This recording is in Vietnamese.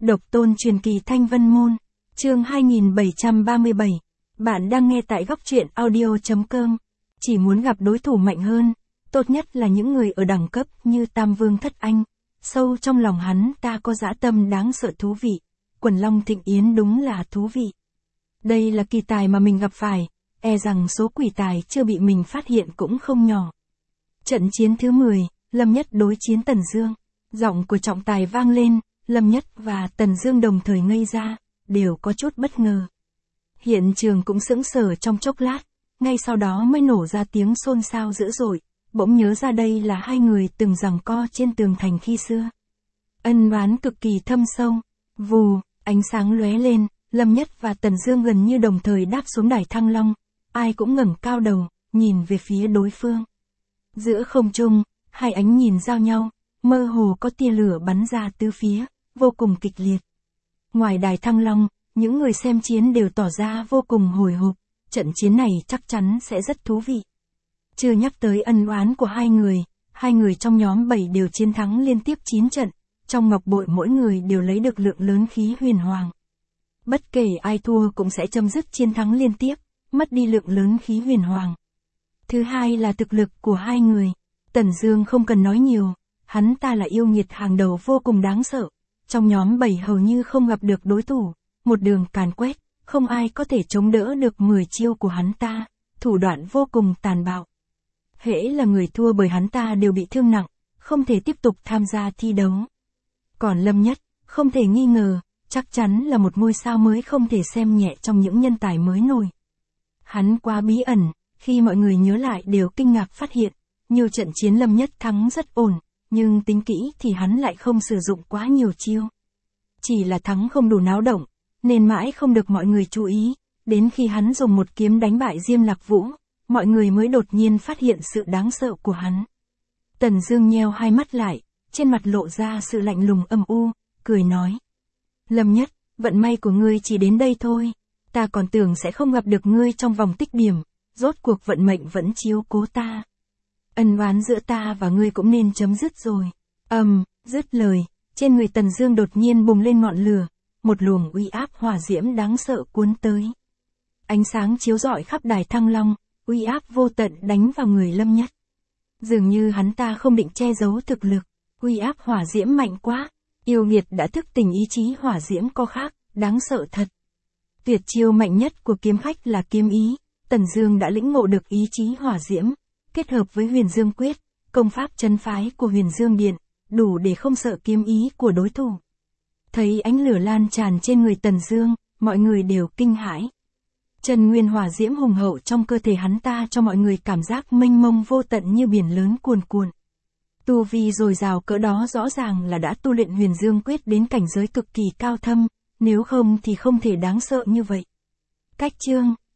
Độc tôn truyền kỳ Thanh Vân Môn, chương 2737. Bạn đang nghe tại góc truyện audio.com. Chỉ muốn gặp đối thủ mạnh hơn, tốt nhất là những người ở đẳng cấp như Tam Vương Thất Anh. Sâu trong lòng hắn ta có dã tâm đáng sợ thú vị. Quần Long Thịnh Yến đúng là thú vị. Đây là kỳ tài mà mình gặp phải, e rằng số quỷ tài chưa bị mình phát hiện cũng không nhỏ. Trận chiến thứ 10, Lâm Nhất đối chiến Tần Dương. Giọng của trọng tài vang lên, Lâm Nhất và Tần Dương đồng thời ngây ra, đều có chút bất ngờ. Hiện trường cũng sững sờ trong chốc lát, ngay sau đó mới nổ ra tiếng xôn xao dữ dội, bỗng nhớ ra đây là hai người từng giằng co trên tường thành khi xưa. Ân oán cực kỳ thâm sâu, vù, ánh sáng lóe lên, Lâm Nhất và Tần Dương gần như đồng thời đáp xuống đài Thăng Long, ai cũng ngẩng cao đầu, nhìn về phía đối phương. Giữa không trung, hai ánh nhìn giao nhau, mơ hồ có tia lửa bắn ra tứ phía, vô cùng kịch liệt. Ngoài đài Thăng Long, những người xem chiến đều tỏ ra vô cùng hồi hộp, trận chiến này chắc chắn sẽ rất thú vị. Chưa nhắc tới ân oán của hai người trong nhóm 7 đều chiến thắng liên tiếp 9 trận, trong ngọc bội mỗi người đều lấy được lượng lớn khí huyền hoàng. Bất kể ai thua cũng sẽ chấm dứt chiến thắng liên tiếp, mất đi lượng lớn khí huyền hoàng. Thứ hai là thực lực của hai người. Tần Dương không cần nói nhiều, hắn ta là yêu nghiệt hàng đầu vô cùng đáng sợ. Trong nhóm 7 hầu như không gặp được đối thủ, một đường càn quét, không ai có thể chống đỡ được 10 chiêu của hắn ta, thủ đoạn vô cùng tàn bạo. Hễ là người thua bởi hắn ta đều bị thương nặng, không thể tiếp tục tham gia thi đấu. Còn Lâm Nhất, không thể nghi ngờ, chắc chắn là một ngôi sao mới không thể xem nhẹ trong những nhân tài mới nổi. Hắn quá bí ẩn, khi mọi người nhớ lại đều kinh ngạc phát hiện, nhiều trận chiến Lâm Nhất thắng rất ổn, nhưng tính kỹ thì hắn lại không sử dụng quá nhiều chiêu. Chỉ là thắng không đủ náo động, nên mãi không được mọi người chú ý, đến khi hắn dùng một kiếm đánh bại Diêm Lạc Vũ, mọi người mới đột nhiên phát hiện sự đáng sợ của hắn. Tần Dương nheo hai mắt lại, trên mặt lộ ra sự lạnh lùng âm u, cười nói: Lâm Nhất, vận may của ngươi chỉ đến đây thôi, ta còn tưởng sẽ không gặp được ngươi trong vòng tích điểm, rốt cuộc vận mệnh vẫn chiếu cố ta. Ân oán giữa ta và ngươi cũng nên chấm dứt rồi. Dứt lời, trên người Tần Dương đột nhiên bùng lên ngọn lửa, một luồng uy áp hỏa diễm đáng sợ cuốn tới. Ánh sáng chiếu rọi khắp đài Thăng Long, uy áp vô tận đánh vào người Lâm Nhất. Dường như hắn ta không định che giấu thực lực, uy áp hỏa diễm mạnh quá, yêu nghiệt đã thức tỉnh ý chí hỏa diễm có khác, đáng sợ thật. Tuyệt chiêu mạnh nhất của kiếm khách là kiếm ý, Tần Dương đã lĩnh ngộ được ý chí hỏa diễm, kết hợp với Huyền Dương Quyết, công pháp trấn phái của Huyền Dương Điện, đủ để không sợ kiếm ý của đối thủ. Thấy ánh lửa lan tràn trên người Tần Dương, mọi người đều kinh hãi. Chân nguyên hỏa diễm hùng hậu trong cơ thể hắn ta cho mọi người cảm giác mênh mông vô tận như biển lớn cuồn cuộn. Tu vi dồi dào cỡ đó rõ ràng là đã tu luyện Huyền Dương Quyết đến cảnh giới cực kỳ cao thâm, nếu không thì không thể đáng sợ như vậy. Cách chương